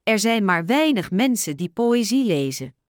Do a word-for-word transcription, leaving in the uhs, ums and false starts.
Er zijn maar weinig mensen die poëzie lezen.